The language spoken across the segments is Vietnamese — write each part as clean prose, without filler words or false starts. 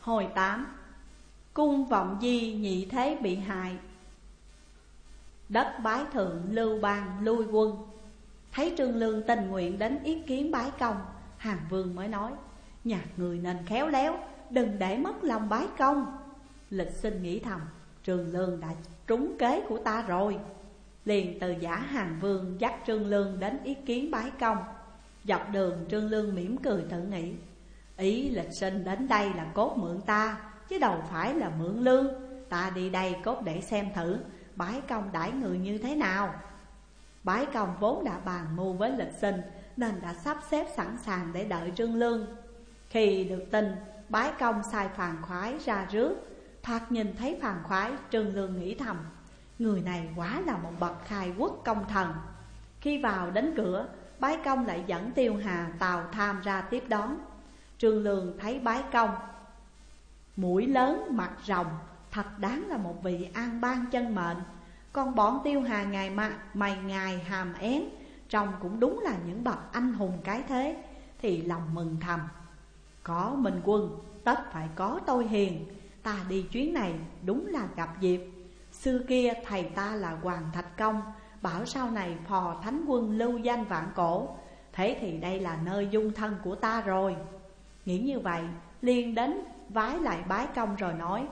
Hồi 8. Cung Vọng Di nhị thế bị hại. Đất bái thượng lưu bang lui quân. Thấy Trương Lương tình nguyện đến ý kiến bái công, Hàn Vương mới nói: nhà người nên khéo léo, đừng để mất lòng bái công. Lịch Sinh nghĩ thầm, Trương Lương đã trúng kế của ta rồi. Liền từ giả Hàn Vương dắt Trương Lương đến ý kiến bái công. Dọc đường Trương Lương mỉm cười tự nghĩ: ý Lịch Sinh đến đây là cốt mượn ta, chứ đâu phải là mượn lương. Ta đi đây cốt để xem thử bái công đãi người như thế nào. Bái công vốn đã bàn mưu với Lịch Sinh, nên đã sắp xếp sẵn sàng để đợi Trương Lương. Khi được tin, bái công sai Phàn Khoái ra rước. Thoạt nhìn thấy Phàn Khoái, Trương Lương nghĩ thầm: người này quả là một bậc khai quốc công thần. Khi vào đến cửa, bái công lại dẫn Tiêu Hà, Tào Tham ra tiếp đón. Trương Lương thấy bái công mũi lớn mặt rồng, thật đáng là một vị an ban chân mệnh. Còn bọn Tiêu Hà ngày mày ngày hàm én, trông cũng đúng là những bậc anh hùng cái thế. Thì lòng mừng thầm: có Minh Quân, tất phải có tôi hiền. Ta đi chuyến này đúng là gặp dịp. Xưa kia thầy ta là Hoàng Thạch Công, bảo sau này phò thánh quân lưu danh vạn cổ. Thế thì đây là nơi dung thân của ta rồi. Nghĩ như vậy, liền đến vái lại bái công rồi nói: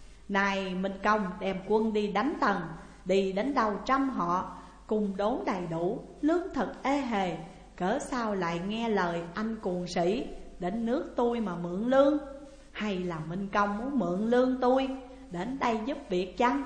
này Minh Công đem quân đi đánh Tần, đi đến đâu trăm họ, cùng đốn đầy đủ, lương thực ê hề. Cỡ sao lại nghe lời anh cuồng sĩ, đến nước tôi mà mượn lương? Hay là Minh Công muốn mượn lương tôi, đến đây giúp việc chăng?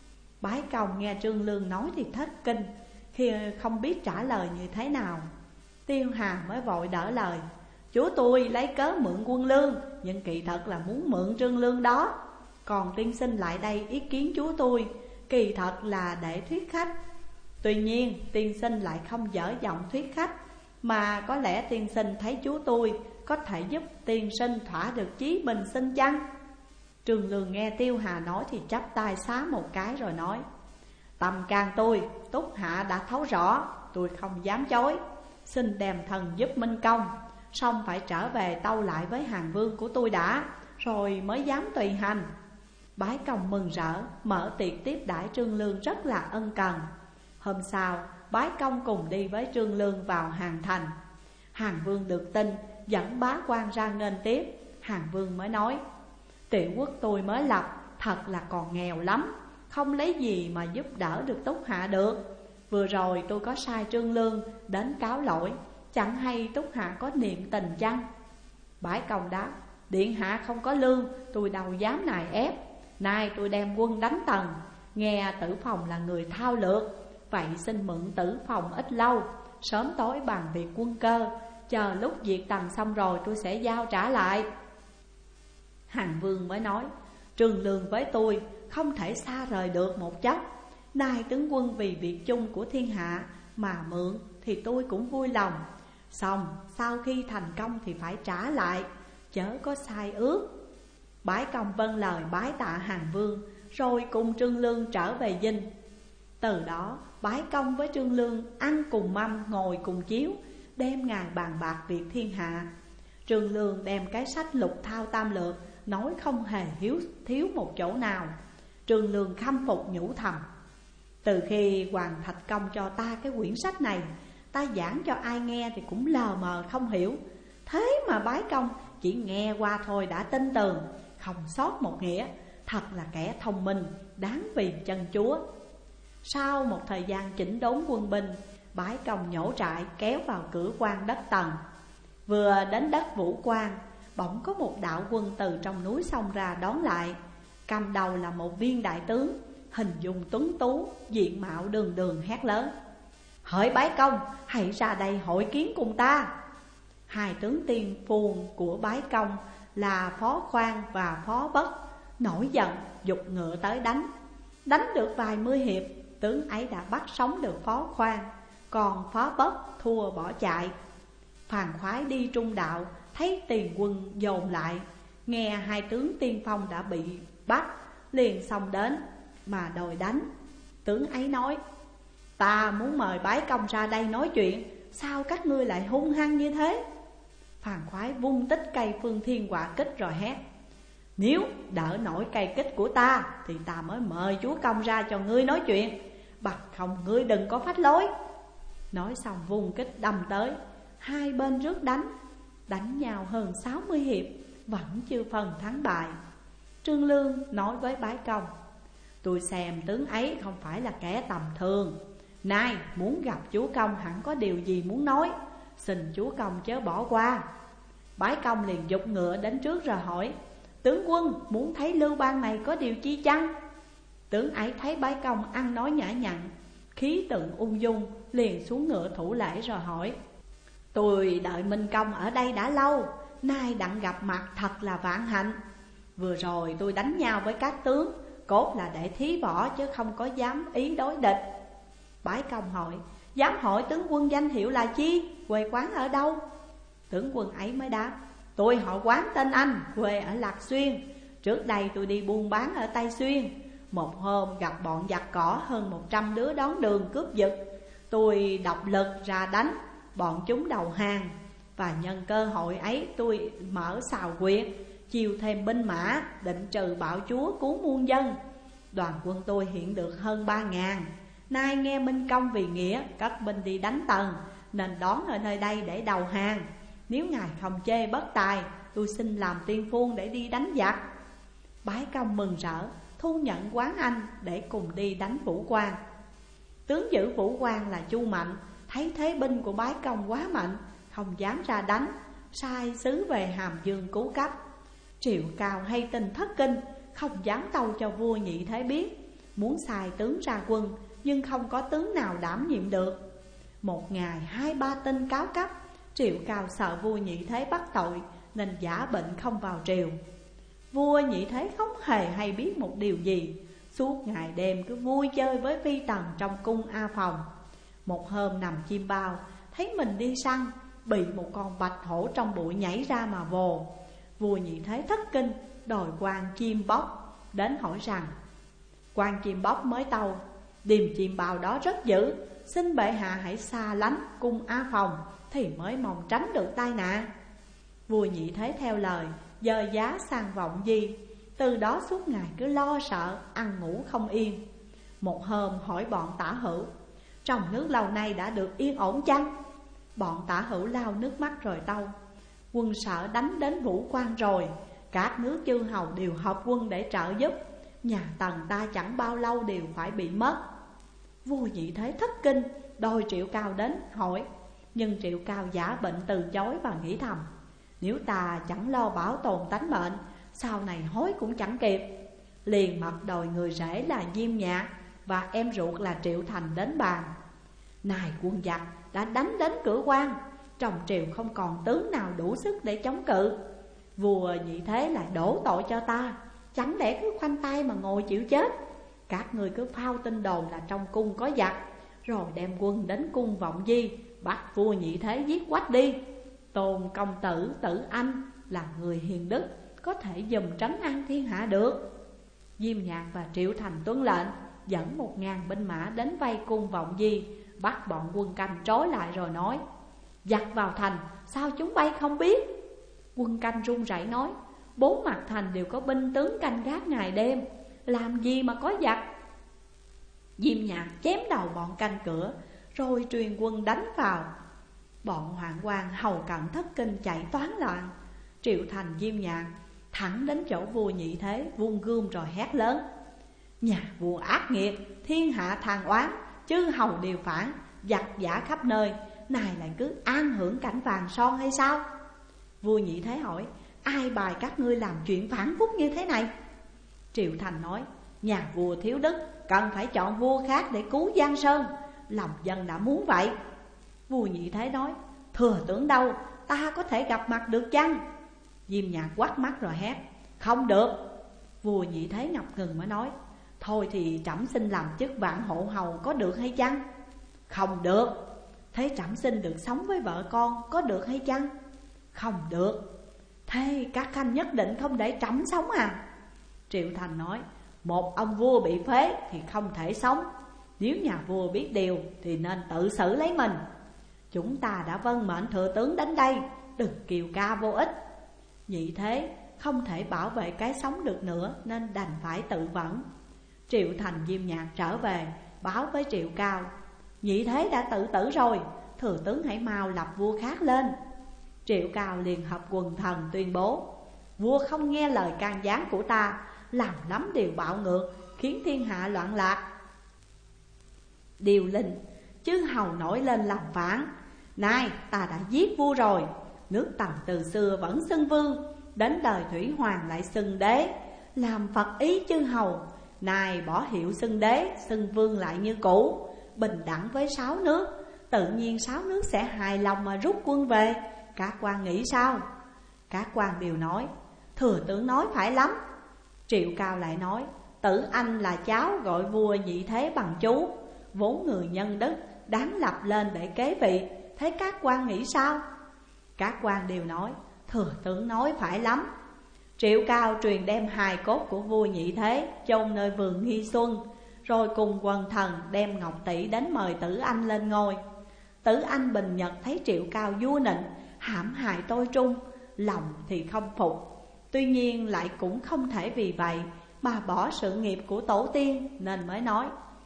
Bái công nghe Trương Lương nói thì thất kinh, khi không biết trả lời như thế nào. Tiêu Hà mới vội đỡ lời: chúa tôi lấy cớ mượn quân lương, nhưng kỳ thật là muốn mượn Trương Lương đó. Còn tiên sinh lại đây ý kiến chúa tôi, kỳ thật là để thuyết khách. Tuy nhiên tiên sinh lại không dở giọng thuyết khách, mà có lẽ tiên sinh thấy chúa tôi có thể giúp tiên sinh thỏa được chí bình sinh chăng? Trương Lương nghe Tiêu Hà nói thì chắp tay xá một cái rồi nói: tâm can tôi, Túc Hạ đã thấu rõ, tôi không dám chối. Xin đem thần giúp Minh Công, xong phải trở về tâu lại với Hàn Vương của tôi đã, rồi mới dám tùy hành. Bái công mừng rỡ, mở tiệc tiếp đãi Trương Lương rất là ân cần. Hôm sau, bái công cùng đi với Trương Lương vào Hàn Thành. Hàn Vương được tin, dẫn bá quan ra nghênh tiếp. Hàn Vương mới nói: tiểu quốc tôi mới lập, thật là còn nghèo lắm, không lấy gì mà giúp đỡ được Túc Hạ được. Vừa rồi tôi có sai Trương Lương đến cáo lỗi, chẳng hay Túc Hạ có niệm tình chăng? Bái công đáp: điện hạ không có lương, tôi đâu dám nài ép. Nay tôi đem quân đánh Tần, nghe Tử Phòng là người thao lược, vậy xin mượn Tử Phòng ít lâu, sớm tối bàn việc quân cơ, chờ lúc diệt Tần xong rồi tôi sẽ giao trả lại. Hàn Vương mới nói: Trương Lương với tôi không thể xa rời được một chốc. Nay tướng quân vì việc chung của thiên hạ mà mượn thì tôi cũng vui lòng. Xong sau khi thành công thì phải trả lại, chớ có sai ước. Bái công vâng lời bái tạ Hàn Vương, rồi cùng Trương Lương trở về dinh. Từ đó bái công với Trương Lương ăn cùng mâm ngồi cùng chiếu, đêm ngày bàn bạc việc thiên hạ. Trương Lương đem cái sách Lục Thao Tam Lược nói không hề thiếu một chỗ nào. Trương Lương khâm phục nhủ thầm: từ khi Hoàng Thạch Công cho ta cái quyển sách này, ta giảng cho ai nghe thì cũng lờ mờ không hiểu. Thế mà bái công chỉ nghe qua thôi đã tin tường, không sót một nghĩa. Thật là kẻ thông minh, đáng vì chân chúa. Sau một thời gian chỉnh đốn quân binh, bái công nhổ trại kéo vào cửa quan đất Tần. Vừa đến đất Vũ Quan, bỗng có một đạo quân từ trong núi xông ra đón lại. Cầm đầu là một viên đại tướng, hình dung tuấn tú, diện mạo đường đường hét lớn: hỡi bái công, hãy ra đây hội kiến cùng ta. Hai tướng tiên phuông của bái công là Phó Khoan và Phó Bất nổi giận giục ngựa tới đánh. Đánh được vài mươi hiệp, tướng ấy đã bắt sống được Phó Khoan, còn Phó Bất thua bỏ chạy. Phàn Khoái đi trung đạo, thấy tiền quân dồn lại, nghe hai tướng tiên phong đã bị bắt, liền xông đến mà đòi đánh. Tướng ấy nói: ta muốn mời bái công ra đây nói chuyện, sao các ngươi lại hung hăng như thế? Phàn Khoái vung tích cây Phương Thiên Hỏa Kích rồi hét: Nếu đỡ nổi cây kích của ta thì ta mới mời chúa công ra cho ngươi nói chuyện, bằng không ngươi đừng có phách lối. Nói xong vung kích đâm tới. Hai bên rước đánh nhau hơn 60 hiệp, vẫn chưa phần thắng bại. Trương Lương nói với Bái Công: tôi xem tướng ấy không phải là kẻ tầm thường, nay muốn gặp chúa công hẳn có điều gì muốn nói, xin chúa công chớ bỏ qua. Bái Công liền giục ngựa đến trước rồi hỏi: tướng quân muốn thấy Lưu Bang này có điều chi chăng? Tướng ấy thấy Bái Công ăn nói nhã nhặn, khí tượng ung dung, liền xuống ngựa thủ lễ rồi hỏi: tôi đợi Minh Công ở đây đã lâu, nay đặng gặp mặt thật là vạn hạnh. Vừa rồi tôi đánh nhau với các tướng, cốt là để thí võ chứ không có dám ý đối địch. Bái Công hỏi: dám hỏi tướng quân danh hiệu là chi, quê quán ở đâu? Tướng quân ấy mới đáp: tôi họ Quán tên Anh, quê ở Lạc Xuyên. Trước đây tôi đi buôn bán ở Tây Xuyên. Một hôm gặp bọn giặc cỏ hơn 100 đứa đón đường cướp giật. Tôi độc lực ra đánh, bọn chúng đầu hàng. Và nhân cơ hội ấy tôi mở sào quyệt, chiêu thêm binh mã, định trừ bạo chúa cứu muôn dân. Đoàn quân tôi hiện được hơn 3.000. Nay nghe Minh Công vì nghĩa cất binh đi đánh Tần, nên đón ở nơi đây để đầu hàng. Nếu ngài không chê bất tài, tôi xin làm tiên phong để đi đánh giặc. Bái Công mừng rỡ, thu nhận Quán Anh để cùng đi đánh Vũ Quang. Tướng giữ Vũ Quang là Chu Mạnh thấy thế binh của Bái Công quá mạnh, không dám ra đánh, sai sứ về Hàm Dương cứu cấp. Triệu Cao hay tin thất kinh, không dám tâu cho vua Nhị Thế biết, muốn sai tướng ra quân, nhưng không có tướng nào đảm nhiệm được. Một ngày 2-3 tin cáo cấp, Triệu Cao sợ vua Nhị Thế bắt tội, nên giả bệnh không vào triều. Vua Nhị Thế không hề hay biết một điều gì, suốt ngày đêm cứ vui chơi với phi tần trong cung A Phòng. Một hôm nằm chim bao, thấy mình đi săn, bị một con bạch hổ trong bụi nhảy ra mà vồ. Vua Nhị Thế thất kinh, đòi quan Chim Bóc đến hỏi rằng: quan Chim Bóc mới tâu, điềm chim bao đó rất dữ, xin bệ hạ hãy xa lánh cung A Phòng, thì mới mong tránh được tai nạn. Vua Nhị Thế theo lời, dời giá sang Vọng Di. Từ đó suốt ngày cứ lo sợ, ăn ngủ không yên. Một hôm hỏi bọn Tả Hữu: trong nước lâu nay đã được yên ổn chăng? Bọn Tả Hữu lau nước mắt rồi tâu: quân Sở đánh đến Vũ Quang rồi, các nước chư hầu đều hợp quân để trợ giúp, nhà Tần ta chẳng bao lâu đều phải bị mất. Vua Nhị Thế thất kinh, đòi Triệu Cao đến hỏi. Nhưng Triệu Cao giả bệnh từ chối và nghĩ thầm: nếu ta chẳng lo bảo tồn tánh mệnh, sau này hối cũng chẳng kịp. Liền mặc đòi người rể là Diêm Nhạc và em ruột là Triệu Thành đến bàn. Này quân giặc đã đánh đến cửa quan, trong triều không còn tướng nào đủ sức để chống cự. Vua Nhị Thế lại đổ tội cho ta, chẳng lẽ cứ khoanh tay mà ngồi chịu chết? Các người cứ phao tin đồn là trong cung có giặc, rồi đem quân đến cung Vọng Di, bắt vua Nhị Thế giết quách đi. Tôn công tử Tử Anh là người hiền đức, có thể dùm trấn an thiên hạ được. Diêm Nhạc và Triệu Thành tuân lệnh, dẫn 1.000 binh mã đến vây cung Vọng Di, bắt bọn quân canh trói lại rồi nói: giặc vào thành, sao chúng bay không biết? Quân canh run rẩy nói: 4 mặt thành đều có binh tướng canh gác ngày đêm, làm gì mà có giặc? Diêm Nhạc chém đầu bọn canh cửa, rồi truyền quân đánh vào. Bọn hoạn quan hầu cận thất kinh chạy toán loạn. Triệu Thành Diêm Nhạc thẳng đến chỗ vua Nhị Thế, vung gươm rồi hét lớn: nhà vua ác nghiệt, thiên hạ than oán, chư hầu đều phản, giặc giả khắp nơi, này lại cứ an hưởng cảnh vàng son hay sao? Vua Nhị Thế hỏi: ai bài các ngươi làm chuyện phản phúc như thế này? Triệu Thành nói: nhà vua thiếu đức, cần phải chọn vua khác để cứu Giang Sơn, lòng dân đã muốn vậy. Vua Nhị Thế nói: thừa tưởng đâu, ta có thể gặp mặt được chăng? Diêm Nhạc quát mắt rồi hét: không được. Vua Nhị Thế ngập ngừng mới nói: thôi thì trẫm xin làm chức vạn hộ hầu có được hay chăng? Không được. Thế trẫm xin được sống với vợ con có được hay chăng? Không được. Thế các khanh nhất định không để trẫm sống à? Triệu Thành nói: một ông vua bị phế thì không thể sống, nếu nhà vua biết điều thì nên tự xử lấy mình. Chúng ta đã vâng mệnh thừa tướng đến đây, đừng kiêu ca vô ích. Nhị Thế không thể bảo vệ cái sống được nữa nên đành phải tự vẫn. Triệu Thành Diêm Nhạc trở về báo với Triệu Cao: Nhị Thế đã tự tử rồi, thừa tướng hãy mau lập vua khác lên. Triệu Cao liền hợp quần thần tuyên bố: Vua không nghe lời can gián của ta, làm lắm điều bạo ngược, khiến thiên hạ loạn lạc. Điều Linh, chư hầu nổi lên làm phản. Nay ta đã giết vua rồi. Nước Tần từ xưa vẫn xưng vương, đến đời Thủy Hoàng lại xưng đế, làm Phật ý chư hầu. Nay bỏ hiệu xưng đế, xưng vương lại như cũ, bình đẳng với 6 nước. Tự nhiên 6 nước sẽ hài lòng mà rút quân về. Các quan nghĩ sao? Các quan đều nói: Thừa tướng nói phải lắm. Triệu Cao lại nói: Tử Anh là cháu gọi vua Nhị Thế bằng chú, vốn người nhân đức, đáng lập lên để kế vị. Thế các quan nghĩ sao? Các quan đều nói: Thừa tướng nói phải lắm. Triệu Cao truyền đem hài cốt của vua Nhị Thế chôn nơi vườn Nghi Xuân, rồi cùng quần thần đem ngọc tỷ đến mời Tử Anh lên ngôi. Tử Anh bình nhật thấy Triệu Cao vua nịnh, hãm hại tôi trung, lòng thì không phục. Tuy nhiên lại cũng không thể vì vậy mà bỏ sự nghiệp của tổ tiên, nên mới nói: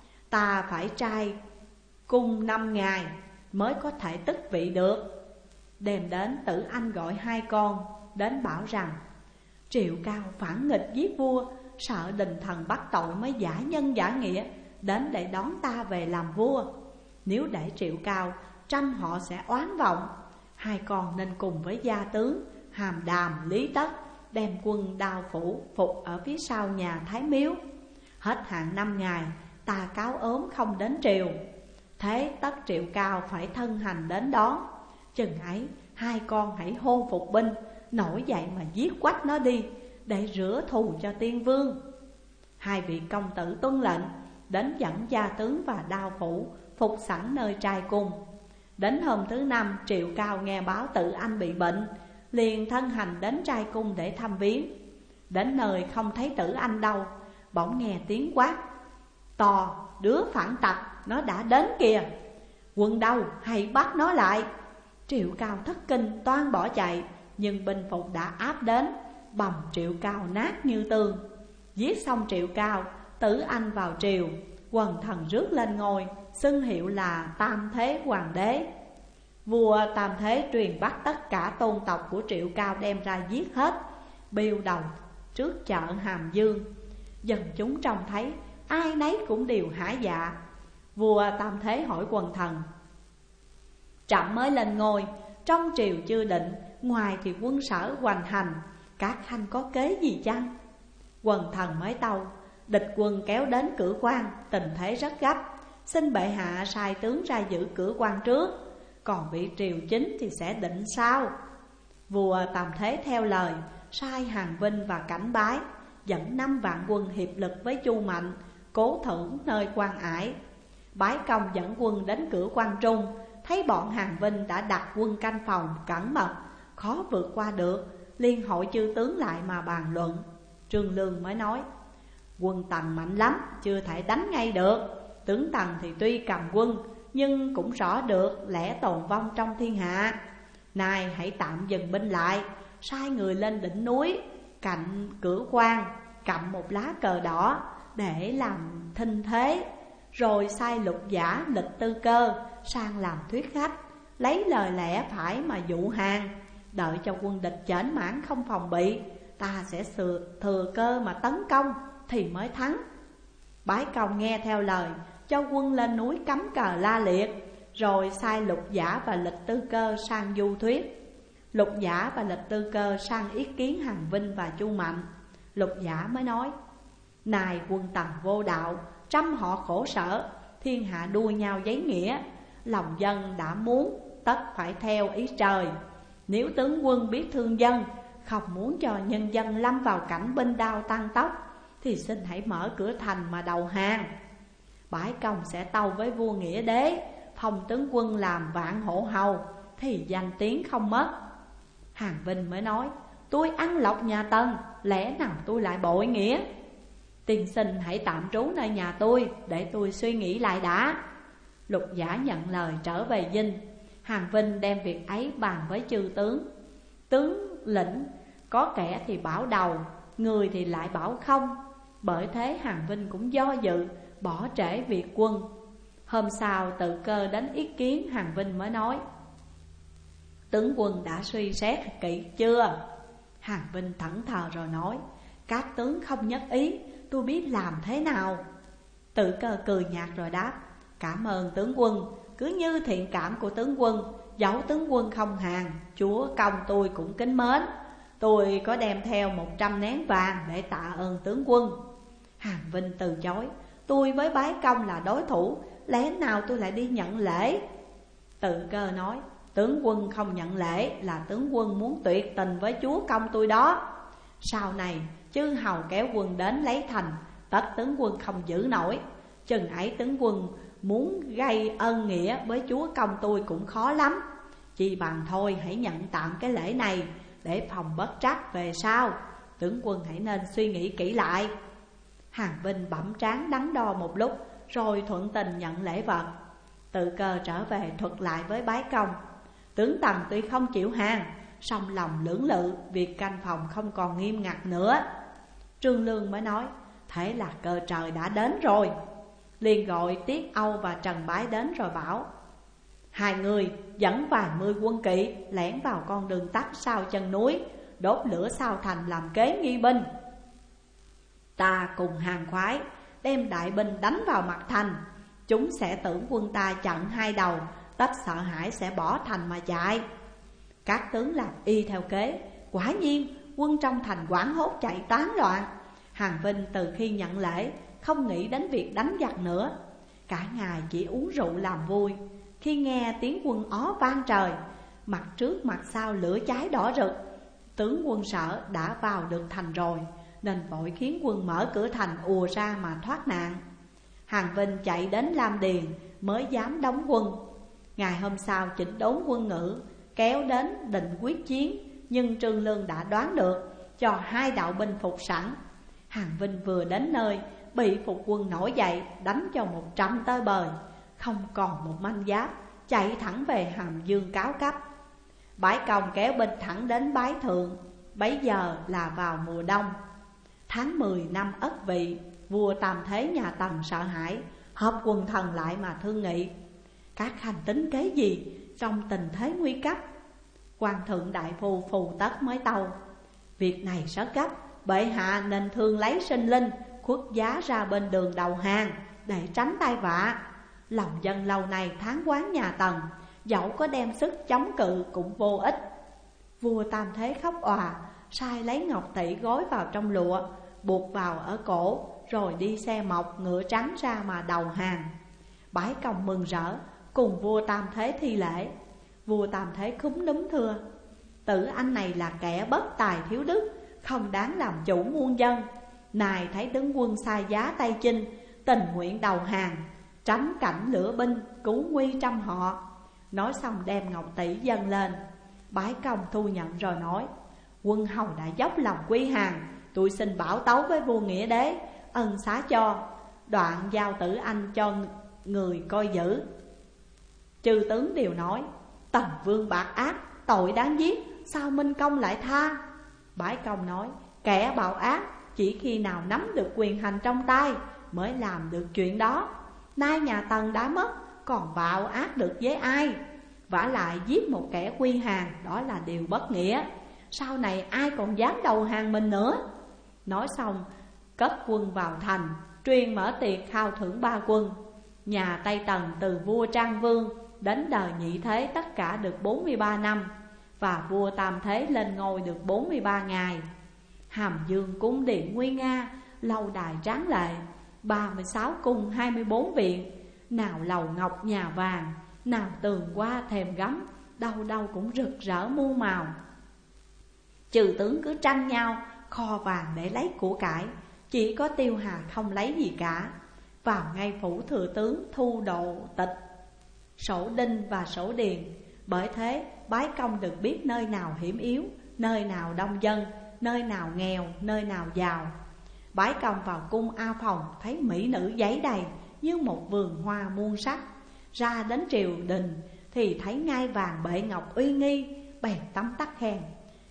Ta phải trai cung 5 ngày mới có thể tức vị được. Đêm đến, Tử Anh gọi 2 con đến bảo rằng: Triệu Cao phản nghịch giết vua, sợ đình thần bắt tội mới giả nhân giả nghĩa đến để đón ta về làm vua. Nếu để Triệu Cao tranh họ sẽ oán vọng. 2 con nên cùng với gia tướng Hàm Đàm, Lý Tất đem quân Đao Phủ phục ở phía sau nhà Thái Miếu. Hết hạn 5 ngày, ta cáo ốm không đến triều. Thế tất Triệu Cao phải thân hành đến đó. Chừng ấy 2 con hãy hô phục binh, nổi dậy mà giết quách nó đi, để rửa thù cho tiên vương. 2 vị công tử tuân lệnh, đến dẫn gia tướng và Đao Phủ phục sẵn nơi trai cung. Đến hôm thứ 5, Triệu Cao nghe báo Tử Anh bị bệnh, liền thân hành đến trai cung để thăm viếng. Đến nơi không thấy Tử Anh đâu, bỗng nghe tiếng quát: To, đứa phản tặc, nó đã đến kìa. Quân đâu, hãy bắt nó lại. Triệu Cao thất kinh toan bỏ chạy, nhưng binh phục đã áp đến, bầm Triệu Cao nát như tương. Giết xong Triệu Cao, Tử Anh vào triều, quần thần rước lên ngôi, xưng hiệu là Tam Thế Hoàng đế. Vua Tam Thế truyền bắt tất cả tôn tộc của Triệu Cao đem ra giết hết, biêu đầu trước chợ Hàm Dương. Dân chúng trông thấy, ai nấy cũng đều hả dạ. Vua Tam Thế hỏi quần thần: Trẫm mới lên ngôi, trong triều chưa định, ngoài thì quân sở hoành hành, các khanh có kế gì chăng? Quần thần mới tâu: Địch quân kéo đến cửa quan, tình thế rất gấp, xin bệ hạ sai tướng ra giữ cửa quan trước, còn vị triều chính thì sẽ định sau. Vua Tam Thế theo lời, sai Hàn Vinh và Cảnh Bái dẫn 5 vạn quân hiệp lực với Chu Mạnh, cố thủ nơi quan ải. Bái Công dẫn quân đến cửa quan trung, thấy bọn Hàn Vinh đã đặt quân canh phòng cẩn mật, khó vượt qua được, liên hội chư tướng lại mà bàn luận. Trương Lương mới nói: Quân Tần mạnh lắm, chưa thể đánh ngay được. Tướng Tần thì tuy cầm quân, nhưng cũng rõ được lẽ tồn vong trong thiên hạ. Nay hãy tạm dừng binh lại, sai người lên đỉnh núi cạnh cửa quan cầm một lá cờ đỏ để làm thinh thế, rồi sai Lục Giả, Lịch Tư Cơ sang làm thuyết khách, lấy lời lẽ phải mà dụ hàng. Đợi cho quân địch chểnh mãn không phòng bị, ta sẽ thừa cơ mà tấn công thì mới thắng. Bái Công nghe theo lời, cho quân lên núi cắm cờ la liệt, rồi sai Lục Giả và Lịch Tư Cơ sang du thuyết. Lục Giả và Lịch Tư Cơ sang ý kiến Hàn Vinh và Chu Mạnh. Lục Giả mới nói: Này quân Tần vô đạo, trăm họ khổ sở, thiên hạ đua nhau giấy nghĩa, lòng dân đã muốn, tất phải theo ý trời. Nếu tướng quân biết thương dân, không muốn cho nhân dân lâm vào cảnh binh đao tăng tốc, thì xin hãy mở cửa thành mà đầu hàng. Bái Công sẽ tâu với vua Nghĩa Đế, phong tướng quân làm vạn hổ hầu, thì danh tiếng không mất. Hàn Vinh mới nói: Tôi ăn lộc nhà Tần, lẽ nào tôi lại bội nghĩa? Tiên sinh hãy tạm trú nơi nhà tôi, để tôi suy nghĩ lại đã. Lục Giả nhận lời trở về dinh. Hàn Vinh đem việc ấy bàn với chư tướng. Tướng lĩnh Có kẻ thì bảo đầu, người thì lại bảo không. Bởi thế Hàn Vinh cũng do dự, bỏ trễ việc quân. Hôm sau Tự Cơ đến ý kiến, Hàn Vinh mới nói: tướng quân đã suy xét kỹ chưa? Hàn Vinh thẫn thờ rồi nói: các tướng không nhất ý, tôi biết làm thế nào. Tự Cơ cười nhạt rồi đáp: cảm ơn tướng quân, cứ như thiện cảm của tướng quân. Dẫu tướng quân không hàng, chúa công tôi cũng kính mến. Tôi có đem theo 100 nén vàng để tạ ơn tướng quân. Hàn Vinh từ chối: tôi với Bái Công là đối thủ, lẽ nào tôi lại đi nhận lễ? Tự Cơ nói: tướng quân không nhận lễ là tướng quân muốn tuyệt tình với chúa công tôi đó. Sau này chư hầu kéo quân đến lấy thành, tất tướng quân không giữ nổi. Chừng ấy tướng quân muốn gây ân nghĩa với chúa công tôi cũng khó lắm. Chỉ bằng thôi hãy nhận tạm cái lễ này, để phòng bất trắc về sau. Tướng quân hãy nên suy nghĩ kỹ lại. Hàn Vinh bẩm trán đắn đo một lúc, rồi thuận tình nhận lễ vật. Tự Cơ trở về thuật lại với Bái Công: tướng Tần tuy không chịu hàng, song lòng lưỡng lự, việc canh phòng không còn nghiêm ngặt nữa. Trương Lương mới nói: thế là cơ trời đã đến rồi. Liền gọi Tiết Âu và Trần Bái đến rồi bảo: hai người dẫn vài mươi quân kỵ lẻn vào con đường tắt sau chân núi, đốt lửa sau thành làm kế nghi binh. Ta cùng Hàn Khoái đem đại binh đánh vào mặt thành. Chúng sẽ tưởng quân ta chặn hai đầu, tất sợ hãi sẽ bỏ thành mà chạy. Các tướng làm y theo kế. Quả nhiên quân trong thành hoảng hốt chạy tán loạn. Hàn Vinh từ khi nhận lễ không nghĩ đến việc đánh giặc nữa, cả ngày chỉ uống rượu làm vui. Khi nghe tiếng quân ó vang trời, mặt trước mặt sau lửa cháy đỏ rực, tướng quân sợ đã vào được thành rồi, nên vội khiến quân mở cửa thành ùa ra mà thoát nạn. Hàn Vinh chạy đến Lam Điền mới dám đóng quân. Ngày hôm sau chỉnh đốn quân ngự, kéo đến định quyết chiến. Nhưng Trương Lương đã đoán được, cho hai đạo binh phục sẵn. Hàn Vinh vừa đến nơi, bị phục quân nổi dậy, đánh cho 100 tơi bời, không còn một manh giáp, chạy thẳng về Hàm Dương cáo cấp. Bái Công kéo binh thẳng đến Bái Thượng. Bấy giờ là vào mùa đông, tháng 10 năm Ất Vị. Vua Tam Thế nhà Tần sợ hãi, họp quần thần lại mà thương nghị: các khanh tính kế gì trong tình thế nguy cấp? Quan thượng đại phu Phù Tất mới tâu: việc này rất gấp, bệ hạ nên thương lấy sinh linh, khuất giá ra bên đường đầu hàng để tránh tai vạ. Lòng dân lâu nay tháng quán nhà Tần, dẫu có đem sức chống cự cũng vô ích. Vua Tam Thế khóc òa, sai lấy ngọc tỷ gói vào trong lụa, buộc vào ở cổ, rồi đi xe mộc ngựa trắng ra mà đầu hàng. Bái Công mừng rỡ, cùng vua Tam Thế thi lễ. Vua Tam Thế cúm núm thưa: tử anh này là kẻ bất tài thiếu đức, không đáng làm chủ muôn dân. Này thấy tướng quân sai giá Tây Chinh, tình nguyện đầu hàng, tránh cảnh lửa binh, cứu nguy trăm họ. Nói xong đem ngọc tỷ dâng lên. Bái Công thu nhận rồi nói: quân hầu đã dốc lòng quy hàng, tôi xin bảo tấu với vua Nghĩa Đế, ân xá cho, đoạn giao tử anh cho người coi giữ. Chư tướng đều nói: Tần vương bạc ác, tội đáng giết, sao Minh Công lại tha? Bái Công nói: kẻ bạo ác chỉ khi nào nắm được quyền hành trong tay mới làm được chuyện đó. Nay nhà Tần đã mất, còn bạo ác được với ai? Vả lại giết một kẻ quy hàng, đó là điều bất nghĩa. Sau này ai còn dám đầu hàng mình nữa? Nói xong cất quân vào thành, truyền mở tiệc khao thưởng 3 quân. Nhà Tây Tần từ vua Trang Vương đến đời Nhị Thế tất cả được 43 năm, và vua Tam Thế lên ngôi được 43 ngày. Hàm Dương cung điện nguy nga, lâu đài tráng lệ, 36 cung 24 viện. Nào lầu ngọc nhà vàng, nào tường hoa thềm gấm, đâu đâu cũng rực rỡ muôn màu. Trừ tướng cứ tranh nhau kho vàng để lấy của cải, chỉ có Tiêu Hà không lấy gì cả. Vào ngay phủ thừa tướng thu độ tịch, sổ đinh và sổ điền. Bởi thế Bái Công được biết nơi nào hiểm yếu, nơi nào đông dân, nơi nào nghèo, nơi nào giàu. Bái Công vào cung A Phòng, thấy mỹ nữ giấy đầy như một vườn hoa muôn sắc. Ra đến triều đình thì thấy ngai vàng bệ ngọc uy nghi, bèn tấm tắc khen: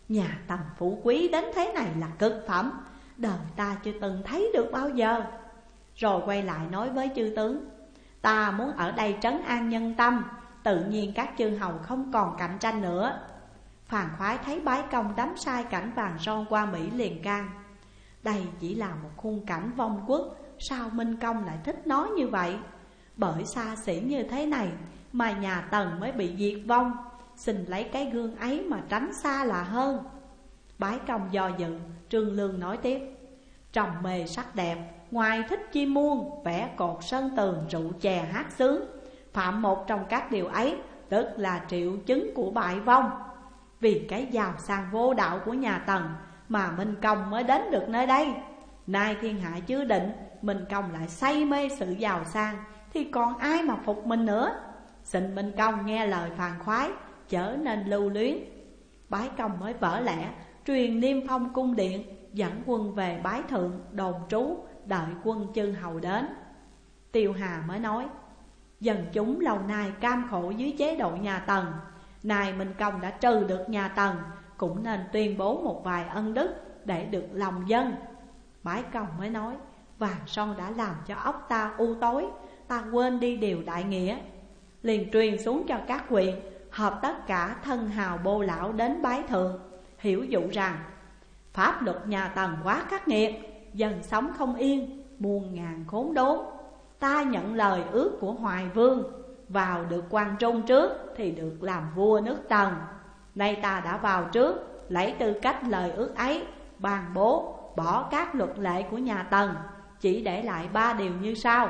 Nhà Tần phú quý đến thế này là cực phẩm, đời ta chưa từng thấy được bao giờ. Rồi quay lại nói với chư tướng: ta muốn ở đây trấn an nhân tâm, tự nhiên các chư hầu không còn cạnh tranh nữa. Phàn Khoái thấy Bái Công đắm sai cảnh vàng son qua Mỹ liền can: đây chỉ là một khung cảnh vong quốc, sao Minh Công lại thích nói như vậy? Bởi xa xỉ như thế này mà nhà Tần mới bị diệt vong, xin lấy cái gương ấy mà tránh xa là hơn. Bái Công do dự, Trương Lương nói tiếp: trồng mê sắc đẹp, ngoài thích chim muôn, vẽ cột sơn tường, rượu chè hát sướng, phạm một trong các điều ấy tức là triệu chứng của bại vong. Vì cái giàu sang vô đạo của nhà Tần mà Minh Công mới đến được nơi đây. Nay thiên hạ chưa định, Minh Công lại say mê sự giàu sang, thì còn ai mà phục mình nữa. Xin Minh Công nghe lời Phàn Khoái, chớ nên lưu luyến. Bái Công mới vỡ lẽ, truyền Niêm Phong cung điện, dẫn quân về Bái Thượng đồn trú, đợi quân chư hầu đến. Tiêu Hà mới nói: dân chúng lâu nay cam khổ dưới chế độ nhà Tần, nay Minh Công đã trừ được nhà Tần, cũng nên tuyên bố một vài ân đức để được lòng dân. Bái Công mới nói: vàng son đã làm cho óc ta u tối, ta quên đi điều đại nghĩa. Liền truyền xuống cho các huyện họp tất cả thân hào bô lão đến Bái Thượng, hiểu dụ rằng pháp luật nhà Tần quá khắc nghiệt, dân sống không yên, muôn ngàn khốn đốn. Ta nhận lời ước của Hoài Vương, vào được quan trung trước thì được làm vua nước Tần. Nay ta đã vào trước, lấy tư cách lời ước ấy, ban bố bỏ các luật lệ của nhà Tần, chỉ để lại 3 điều như sau: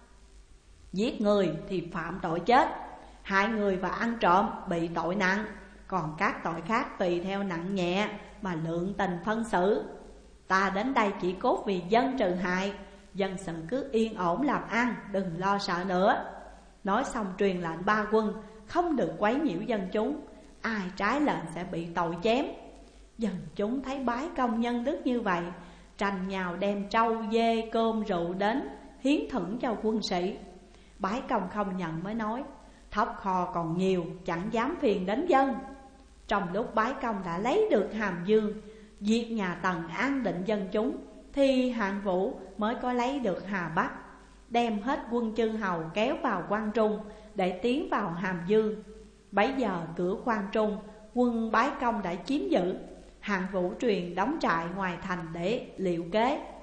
giết người thì phạm tội chết, hại người và ăn trộm bị tội nặng, còn các tội khác tùy theo nặng nhẹ mà lượng tình phân xử. Ta đến đây chỉ cốt vì dân trừ hại, dân sự cứ yên ổn làm ăn, đừng lo sợ nữa. Nói xong truyền lệnh 3 quân không được quấy nhiễu dân chúng, ai trái lệnh sẽ bị tội chém. Dân chúng thấy Bái Công nhân đức như vậy, tranh nhào đem trâu dê cơm rượu đến hiến thưởng cho quân sĩ. Bái Công không nhận mới nói: thóc kho còn nhiều, chẳng dám phiền đến dân. Trong lúc Bái Công đã lấy được Hàm Dương, diệt nhà Tần an định dân chúng, thì Hạng Vũ mới có lấy được Hà Bắc, đem hết quân chư hầu kéo vào Quan Trung để tiến vào Hàm Dương. Bấy giờ cửa Quan Trung quân Bái Công đã chiếm giữ, Hạng Vũ truyền đóng trại ngoài thành để liệu kế.